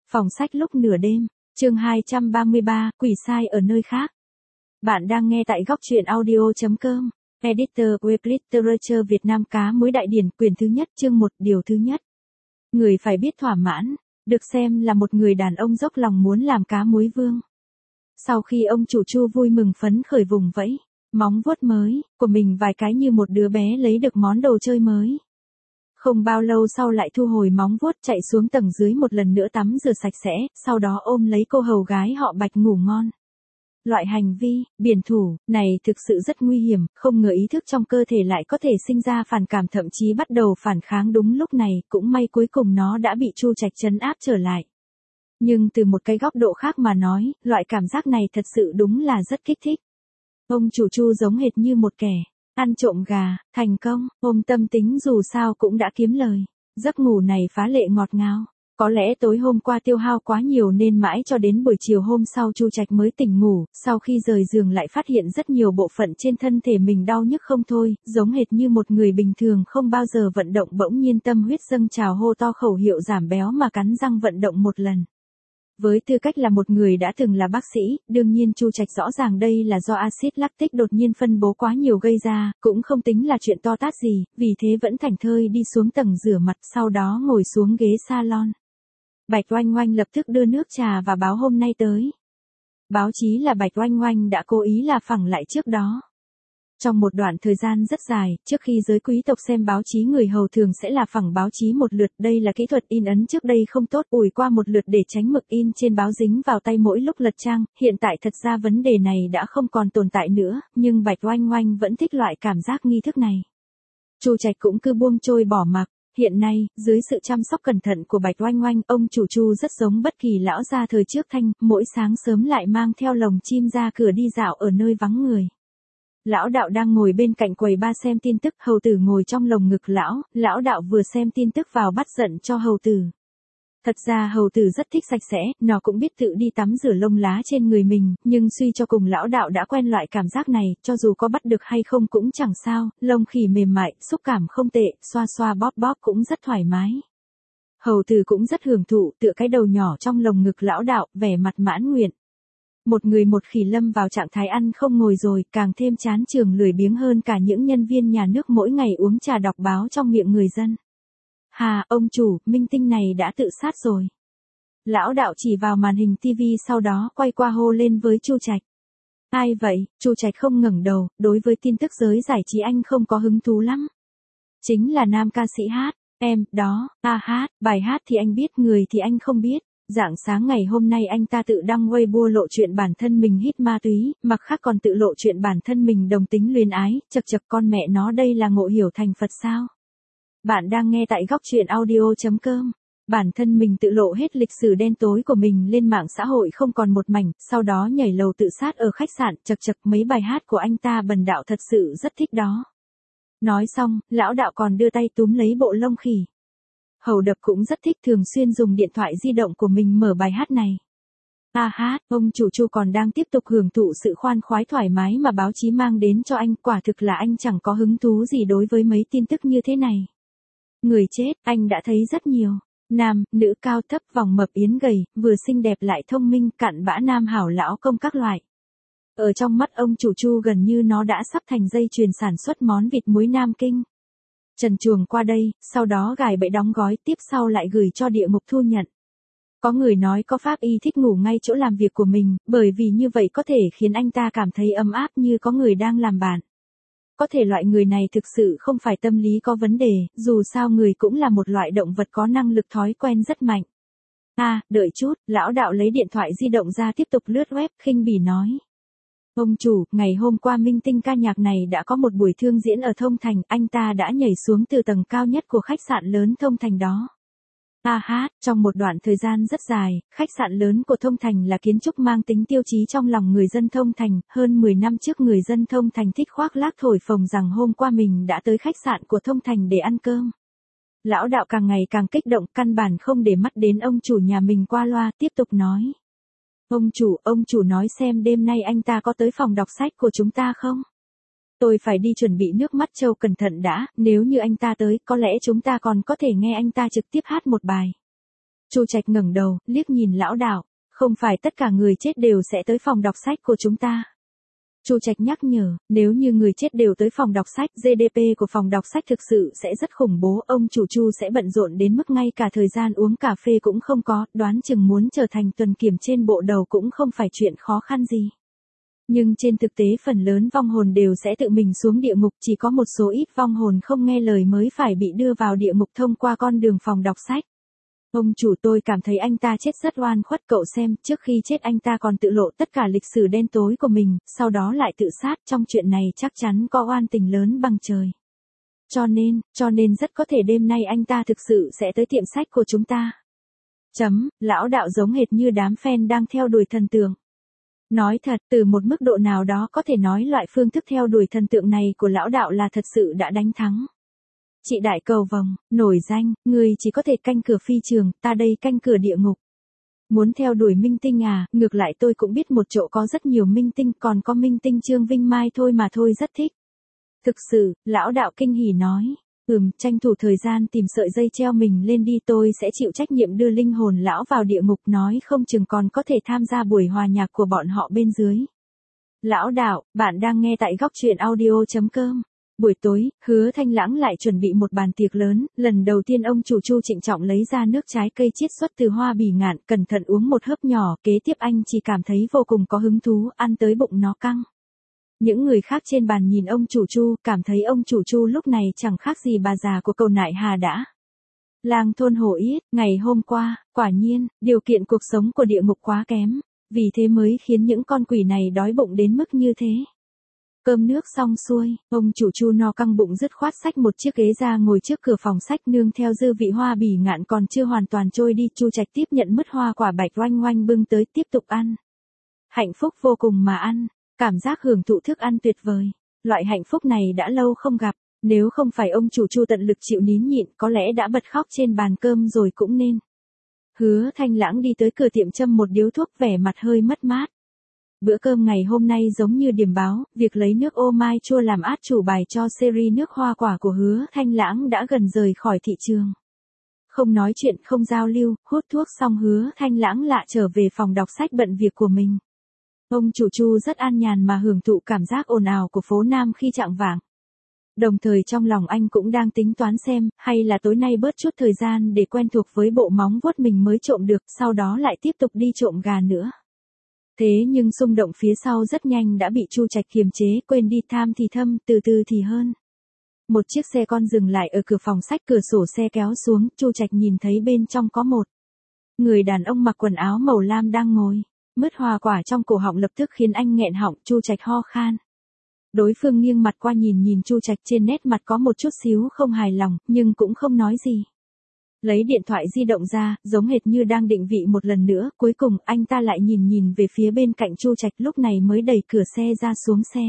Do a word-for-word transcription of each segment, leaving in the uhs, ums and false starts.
Phòng sách lúc nửa đêm, chương hai trăm ba mươi ba, quỷ sai ở nơi khác. Bạn đang nghe tại góc truyện audio.com. Editor Web Literature Việt Nam Cá Muối Đại Điển, quyển thứ nhất, chương một, điều thứ nhất. Người phải biết thỏa mãn, được xem là một người đàn ông dốc lòng muốn làm cá muối vương. Sau khi ông chủ Chu vui mừng phấn khởi vùng vẫy móng vuốt mới của mình vài cái như một đứa bé lấy được món đồ chơi mới. Không bao lâu sau lại thu hồi móng vuốt, chạy xuống tầng dưới một lần nữa tắm rửa sạch sẽ, sau đó ôm lấy cô hầu gái họ Bạch ngủ ngon. Loại hành vi biển thủ này thực sự rất nguy hiểm, không ngờ ý thức trong cơ thể lại có thể sinh ra phản cảm, thậm chí bắt đầu phản kháng. Đúng lúc này, cũng may cuối cùng nó đã bị Chu Trạch trấn áp trở lại. Nhưng từ một cái góc độ khác mà nói, loại cảm giác này thật sự đúng là rất kích thích. Ông chủ Chu giống hệt như một kẻ ăn trộm gà, thành công, ôm tâm tính dù sao cũng đã kiếm lời. Giấc ngủ này phá lệ ngọt ngào. Có lẽ tối hôm qua tiêu hao quá nhiều nên mãi cho đến buổi chiều hôm sau Chu Trạch mới tỉnh ngủ, sau khi rời giường lại phát hiện rất nhiều bộ phận trên thân thể mình đau nhức không thôi, giống hệt như một người bình thường không bao giờ vận động bỗng nhiên tâm huyết dâng trào hô to khẩu hiệu giảm béo mà cắn răng vận động một lần. Với tư cách là một người đã từng là bác sĩ, đương nhiên Chu Trạch rõ ràng đây là do axit lactic đột nhiên phân bố quá nhiều gây ra, cũng không tính là chuyện to tát gì, vì thế vẫn thảnh thơi đi xuống tầng rửa mặt, sau đó ngồi xuống ghế salon. Bạch Oanh Oanh lập tức đưa nước trà và báo hôm nay tới. Báo chí là Bạch Oanh Oanh đã cố ý là phẳng lại trước đó. Trong một đoạn thời gian rất dài, trước khi giới quý tộc xem báo chí, người hầu thường sẽ là phẳng báo chí một lượt. Đây là kỹ thuật in ấn trước đây không tốt, ủi qua một lượt để tránh mực in trên báo dính vào tay mỗi lúc lật trang. Hiện tại thật ra vấn đề này đã không còn tồn tại nữa, nhưng Bạch Oanh Oanh vẫn thích loại cảm giác nghi thức này. Chu Trạch cũng cứ buông trôi bỏ mặc. Hiện nay, dưới sự chăm sóc cẩn thận của Bạch Oanh Oanh, ông chủ Chu rất giống bất kỳ lão gia thời trước thanh, mỗi sáng sớm lại mang theo lồng chim ra cửa đi dạo ở nơi vắng người. Lão đạo đang ngồi bên cạnh quầy ba xem tin tức, hầu tử ngồi trong lồng ngực lão, lão đạo vừa xem tin tức vào bắt giận cho hầu tử. Thật ra hầu tử rất thích sạch sẽ, nó cũng biết tự đi tắm rửa lông lá trên người mình, nhưng suy cho cùng lão đạo đã quen loại cảm giác này, cho dù có bắt được hay không cũng chẳng sao, lông khỉ mềm mại, xúc cảm không tệ, xoa xoa bóp bóp cũng rất thoải mái. Hầu tử cũng rất hưởng thụ, tựa cái đầu nhỏ trong lồng ngực lão đạo, vẻ mặt mãn nguyện. Một người một khỉ lâm vào trạng thái ăn không ngồi rồi, càng thêm chán chường lười biếng hơn cả những nhân viên nhà nước mỗi ngày uống trà đọc báo trong miệng người dân. Hà, ông chủ, minh tinh này đã tự sát rồi. Lão đạo chỉ vào màn hình tivi sau đó quay qua hô lên với Chu Trạch. Ai vậy? Chu Trạch không ngẩng đầu, đối với tin tức giới giải trí anh không có hứng thú lắm. Chính là nam ca sĩ hát, em, đó, a hát, bài hát thì anh biết, người thì anh không biết. Rạng sáng ngày hôm nay anh ta tự đăng Weibo lộ chuyện bản thân mình hít ma túy, mặt khác còn tự lộ chuyện bản thân mình đồng tính luyến ái, chật chật con mẹ nó, đây là ngộ hiểu thành Phật sao? Bạn đang nghe tại góc truyện audio.com. Bản thân mình tự lộ hết lịch sử đen tối của mình lên mạng xã hội không còn một mảnh, sau đó nhảy lầu tự sát ở khách sạn, chật chật mấy bài hát của anh ta bần đạo thật sự rất thích đó. Nói xong, lão đạo còn đưa tay túm lấy bộ lông khỉ. Hầu đập cũng rất thích, thường xuyên dùng điện thoại di động của mình mở bài hát này. A hát, ông chủ Chu còn đang tiếp tục hưởng thụ sự khoan khoái thoải mái mà báo chí mang đến cho anh, quả thực là anh chẳng có hứng thú gì đối với mấy tin tức như thế này. Người chết, anh đã thấy rất nhiều. Nam, nữ, cao thấp, vòng mập, yến gầy, vừa xinh đẹp lại thông minh, cặn bã, nam hảo, lão công các loại. Ở trong mắt ông chủ Chu gần như nó đã sắp thành dây chuyền sản xuất món vịt muối Nam Kinh. Trần chuồng qua đây, sau đó gài bẫy đóng gói, tiếp sau lại gửi cho địa ngục thu nhận. Có người nói có pháp y thích ngủ ngay chỗ làm việc của mình, bởi vì như vậy có thể khiến anh ta cảm thấy ấm áp như có người đang làm bạn. Có thể loại người này thực sự không phải tâm lý có vấn đề, dù sao người cũng là một loại động vật có năng lực thói quen rất mạnh. À, đợi chút, lão đạo lấy điện thoại di động ra tiếp tục lướt web, khinh bỉ nói. Ông chủ, ngày hôm qua minh tinh ca nhạc này đã có một buổi thương diễn ở Thông Thành, anh ta đã nhảy xuống từ tầng cao nhất của khách sạn lớn Thông Thành đó. A hát, trong một đoạn thời gian rất dài, khách sạn lớn của Thông Thành là kiến trúc mang tính tiêu chí trong lòng người dân Thông Thành, hơn mười năm trước người dân Thông Thành thích khoác lác thổi phồng rằng hôm qua mình đã tới khách sạn của Thông Thành để ăn cơm. Lão đạo càng ngày càng kích động, căn bản không để mắt đến ông chủ nhà mình qua loa, tiếp tục nói. Ông chủ, ông chủ nói xem đêm nay anh ta có tới phòng đọc sách của chúng ta không? Tôi phải đi chuẩn bị nước mắt trâu, cẩn thận đã, nếu như anh ta tới, có lẽ chúng ta còn có thể nghe anh ta trực tiếp hát một bài. Chu Trạch ngẩng đầu, liếc nhìn lão đạo, không phải tất cả người chết đều sẽ tới phòng đọc sách của chúng ta. Chu Trạch nhắc nhở, nếu như người chết đều tới phòng đọc sách, giê đê pê của phòng đọc sách thực sự sẽ rất khủng bố, ông chủ Chu sẽ bận rộn đến mức ngay cả thời gian uống cà phê cũng không có, đoán chừng muốn trở thành tuần kiểm trên bộ đầu cũng không phải chuyện khó khăn gì. Nhưng trên thực tế phần lớn vong hồn đều sẽ tự mình xuống địa ngục, chỉ có một số ít vong hồn không nghe lời mới phải bị đưa vào địa ngục thông qua con đường phòng đọc sách. Ông chủ, tôi cảm thấy anh ta chết rất oan khuất, cậu xem, trước khi chết anh ta còn tự lộ tất cả lịch sử đen tối của mình, sau đó lại tự sát, trong chuyện này chắc chắn có oan tình lớn bằng trời. Cho nên, cho nên rất có thể đêm nay anh ta thực sự sẽ tới tiệm sách của chúng ta. Chấm, lão đạo giống hệt như đám fan đang theo đuổi thần tượng. Nói thật, từ một mức độ nào đó có thể nói loại phương thức theo đuổi thần tượng này của lão đạo là thật sự đã đánh thắng. Chị đại cầu vồng, nổi danh, người chỉ có thể canh cửa phi trường, ta đây canh cửa địa ngục. Muốn theo đuổi minh tinh à, ngược lại tôi cũng biết một chỗ có rất nhiều minh tinh, còn có minh tinh Trương Vinh Mai thôi mà thôi, rất thích. Thực sự, lão đạo kinh hỉ nói, ừm, tranh thủ thời gian tìm sợi dây treo mình lên đi, tôi sẽ chịu trách nhiệm đưa linh hồn lão vào địa ngục, nói không chừng còn có thể tham gia buổi hòa nhạc của bọn họ bên dưới. Lão đạo, bạn đang nghe tại góc truyện audio chấm com. Buổi tối, Hứa Thanh Lãng lại chuẩn bị một bàn tiệc lớn, lần đầu tiên ông chủ Chu trịnh trọng lấy ra nước trái cây chiết xuất từ hoa bỉ ngạn, cẩn thận uống một hớp nhỏ, kế tiếp anh chỉ cảm thấy vô cùng có hứng thú, ăn tới bụng nó căng. Những người khác trên bàn nhìn ông chủ Chu, cảm thấy ông chủ Chu lúc này chẳng khác gì bà già của cầu nại hà đã. Lang thôn hổ yết, ngày hôm qua, quả nhiên, điều kiện cuộc sống của địa ngục quá kém, vì thế mới khiến những con quỷ này đói bụng đến mức như thế. Cơm nước xong xuôi, ông chủ Chu no căng bụng dứt khoát xách một chiếc ghế ra ngồi trước cửa phòng sách, nương theo dư vị hoa bỉ ngạn còn chưa hoàn toàn trôi đi, Chu Trạch tiếp nhận mứt hoa quả bạch oanh oanh bưng tới tiếp tục ăn. Hạnh phúc vô cùng mà ăn, cảm giác hưởng thụ thức ăn tuyệt vời. Loại hạnh phúc này đã lâu không gặp, nếu không phải ông chủ Chu tận lực chịu nín nhịn, có lẽ đã bật khóc trên bàn cơm rồi cũng nên. Hứa Thanh Lãng đi tới cửa tiệm châm một điếu thuốc, vẻ mặt hơi mất mát. Bữa cơm ngày hôm nay giống như điểm báo, việc lấy nước ô mai chua làm át chủ bài cho series nước hoa quả của Hứa Thanh Lãng đã gần rời khỏi thị trường. Không nói chuyện, không giao lưu, hút thuốc xong Hứa Thanh Lãng lạ trở về phòng đọc sách bận việc của mình. Ông chủ Chu rất an nhàn mà hưởng thụ cảm giác ồn ào của phố Nam khi chạng vạng. Đồng thời trong lòng anh cũng đang tính toán xem, hay là tối nay bớt chút thời gian để quen thuộc với bộ móng vuốt mình mới trộm được, sau đó lại tiếp tục đi trộm gà nữa. Thế nhưng xung động phía sau rất nhanh đã bị Chu Trạch kiềm chế, quên đi, tham thì thâm, từ từ thì hơn. Một chiếc xe con dừng lại ở cửa phòng sách, cửa sổ xe kéo xuống, Chu Trạch nhìn thấy bên trong có một người đàn ông mặc quần áo màu lam đang ngồi. Mứt hoa quả trong cổ họng lập tức khiến anh nghẹn họng, Chu Trạch ho khan. Đối phương nghiêng mặt qua nhìn nhìn Chu Trạch, trên nét mặt có một chút xíu không hài lòng, nhưng cũng không nói gì. Lấy điện thoại di động ra, giống hệt như đang định vị một lần nữa, cuối cùng anh ta lại nhìn nhìn về phía bên cạnh Chu Trạch, lúc này mới đẩy cửa xe ra xuống xe.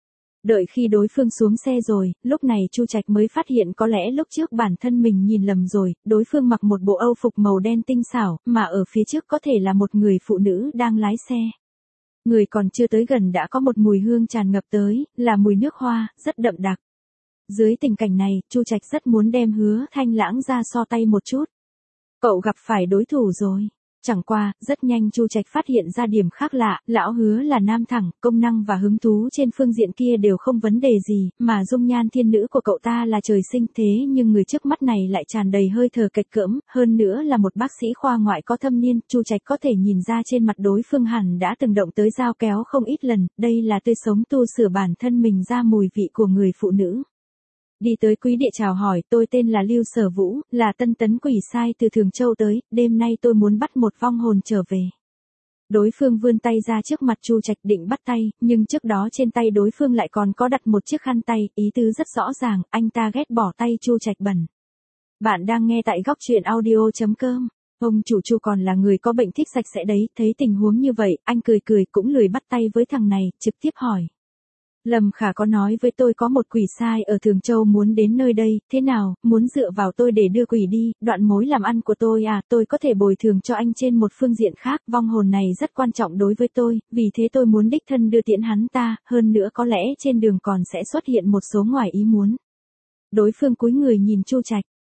Đợi khi đối phương xuống xe rồi, lúc này Chu Trạch mới phát hiện có lẽ lúc trước bản thân mình nhìn lầm rồi, đối phương mặc một bộ âu phục màu đen tinh xảo, mà ở phía trước có thể là một người phụ nữ đang lái xe. Người còn chưa tới gần đã có một mùi hương tràn ngập tới, là mùi nước hoa, rất đậm đặc. Dưới tình cảnh này, Chu Trạch rất muốn đem Hứa Thanh Lãng ra so tay một chút. Cậu gặp phải đối thủ rồi. Chẳng qua, rất nhanh Chu Trạch phát hiện ra điểm khác lạ, lão Hứa là nam thẳng, công năng và hứng thú trên phương diện kia đều không vấn đề gì, mà dung nhan thiên nữ của cậu ta là trời sinh, thế nhưng người trước mắt này lại tràn đầy hơi thở kịch cỡm, hơn nữa là một bác sĩ khoa ngoại có thâm niên, Chu Trạch có thể nhìn ra trên mặt đối phương hẳn đã từng động tới dao kéo không ít lần, đây là tươi sống tu sửa bản thân mình ra mùi vị của người phụ nữ. Đi tới quý địa chào hỏi, tôi tên là Lưu Sở Vũ, là tân tấn quỷ sai từ Thường Châu tới, đêm nay tôi muốn bắt một vong hồn trở về. Đối phương vươn tay ra trước mặt Chu Trạch định bắt tay, nhưng trước đó trên tay đối phương lại còn có đặt một chiếc khăn tay, ý tứ rất rõ ràng, anh ta ghét bỏ tay Chu Trạch bẩn. Bạn đang nghe tại góc truyện audio chấm com. Ông chủ Chu còn là người có bệnh thích sạch sẽ đấy, thấy tình huống như vậy, anh cười cười cũng lười bắt tay với thằng này, trực tiếp hỏi. Lâm Khả có nói với tôi có một quỷ sai ở Thường Châu muốn đến nơi đây, thế nào, muốn dựa vào tôi để đưa quỷ đi, đoạn mối làm ăn của tôi à, tôi có thể bồi thường cho anh trên một phương diện khác, vong hồn này rất quan trọng đối với tôi, vì thế tôi muốn đích thân đưa tiễn hắn ta, hơn nữa có lẽ trên đường còn sẽ xuất hiện một số ngoài ý muốn. Đối phương cúi người nhìn Chu Trạch,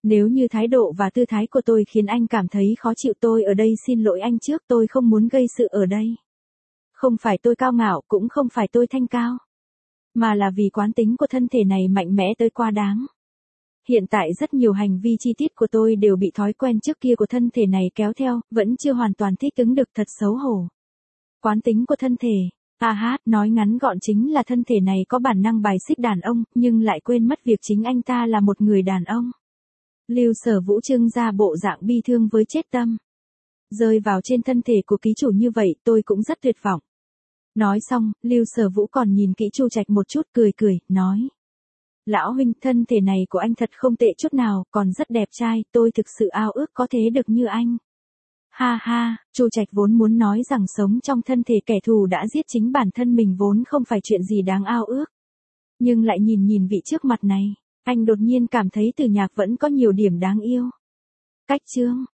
Nếu như thái độ và tư thái của tôi khiến anh cảm thấy khó chịu, tôi ở đây xin lỗi anh trước, tôi không muốn gây sự ở đây. Không phải tôi cao ngạo, cũng không phải tôi thanh cao. Mà là vì quán tính của thân thể này mạnh mẽ tới quá đáng. Hiện tại rất nhiều hành vi chi tiết của tôi đều bị thói quen trước kia của thân thể này kéo theo, vẫn chưa hoàn toàn thích ứng được, thật xấu hổ. Quán tính của thân thể. À hát, nói ngắn gọn chính là thân thể này có bản năng bài xích đàn ông, nhưng lại quên mất việc chính anh ta là một người đàn ông. Lưu Sở Vũ trưng ra bộ dạng bi thương với chết tâm. Rơi vào trên thân thể của ký chủ như vậy, tôi cũng rất tuyệt vọng. Nói xong, Lưu Sở Vũ còn nhìn kỹ Chu Trạch một chút, cười cười, nói. Lão huynh, thân thể này của anh thật không tệ chút nào, còn rất đẹp trai, tôi thực sự ao ước có thế được như anh. Ha ha, Chu Trạch vốn muốn nói rằng sống trong thân thể kẻ thù đã giết chính bản thân mình vốn không phải chuyện gì đáng ao ước. Nhưng lại nhìn nhìn vị trước mặt này, anh đột nhiên cảm thấy Từ Nhạc vẫn có nhiều điểm đáng yêu. Cách chương